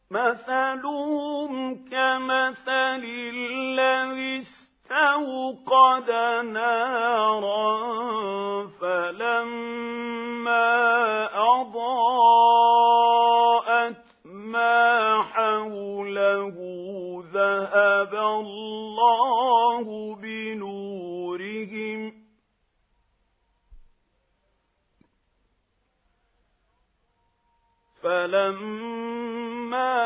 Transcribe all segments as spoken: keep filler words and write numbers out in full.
مثلهم كمثل الذي استوقد نارا فلما أضاءت ما حوله ذهب الله بنورهم فلما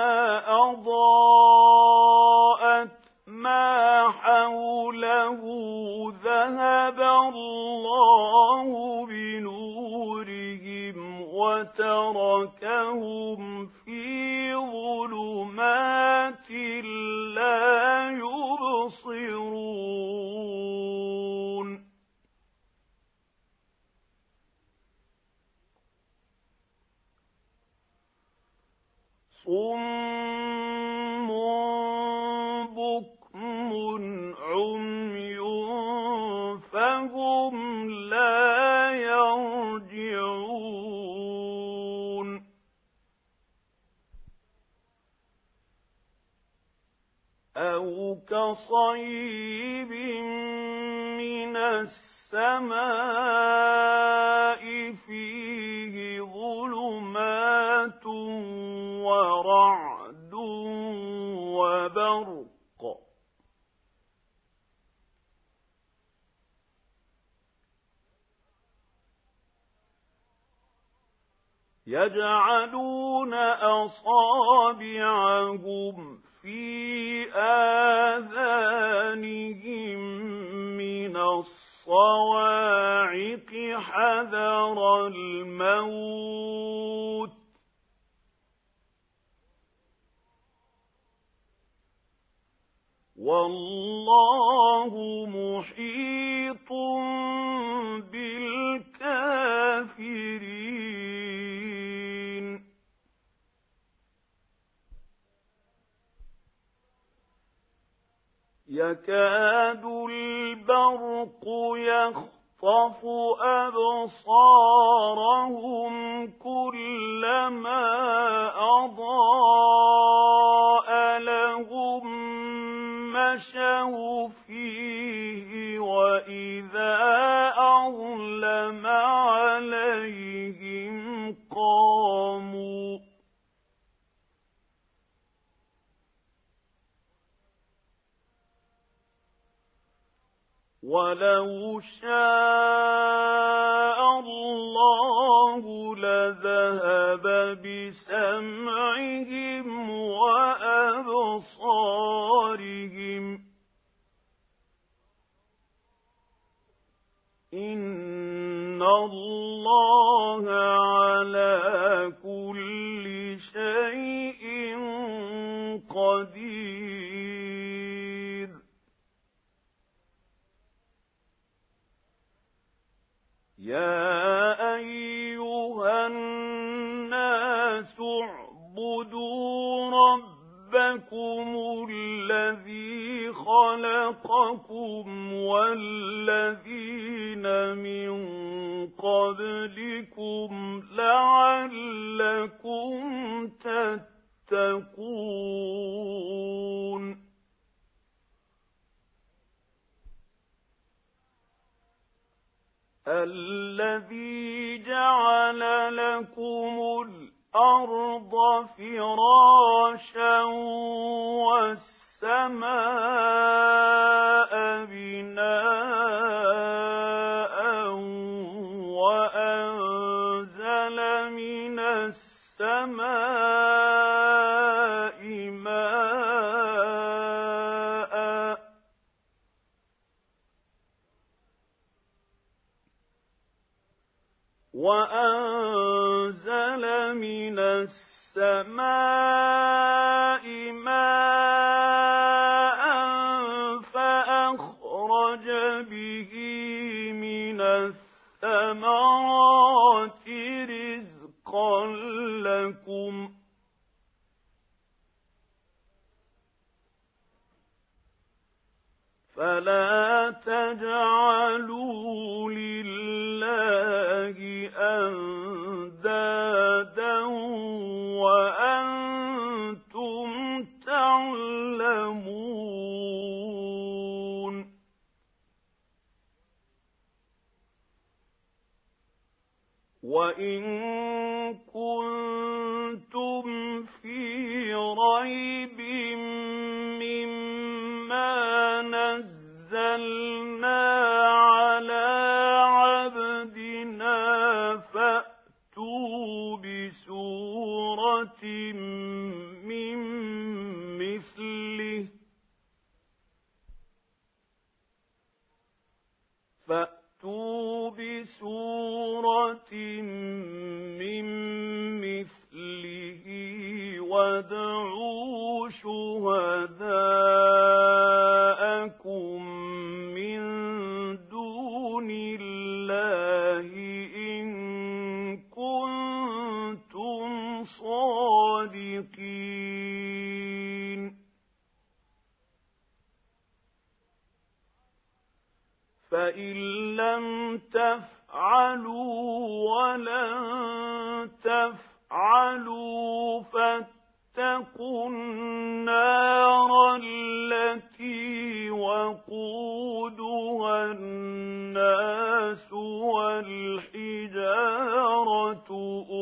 أضاءت ما حوله ذهب الله بنورهم وتركهم في ظلمات لا يبصرون صم بكم عمي فهم لا يرجعون أو كصيب من السماء فيه ظلمات ورعد وبرق يجعلون أصابعهم في آذانهم من الصواعق حذر الموت والله محيط بالكافرين يكاد البرق يخطف أبصارهم كلما أضاء لهم مشوا فيه وإذا أظلم عليهم قاموا ولو شاء الله لذهب بسمعهم وأبصارهم إن الله على كل شيء قدير يا أيها الناس اعبدوا ربكم الذي خلقكم والذين من قبلكم لعلكم تتقون الذي جعل لكم الأرض فراشا والسماء بناء وأنزل من السماء ماء وأنزل من السماء ماء فأخرج به من الثمرات رزقا لكم فلا تجعلوا لله أندادا وأنتم وإن كنتم في ريب مما نزلنا على عبدنا فأتوا بسورة من مثله فأتوا بسورة من مثله وادعوا شهداءكم من دون الله إن كنتم صادقين فإن لم تفعلوا ولن تفعلوا فاتقوا النار التي وقودها الناس والحجارة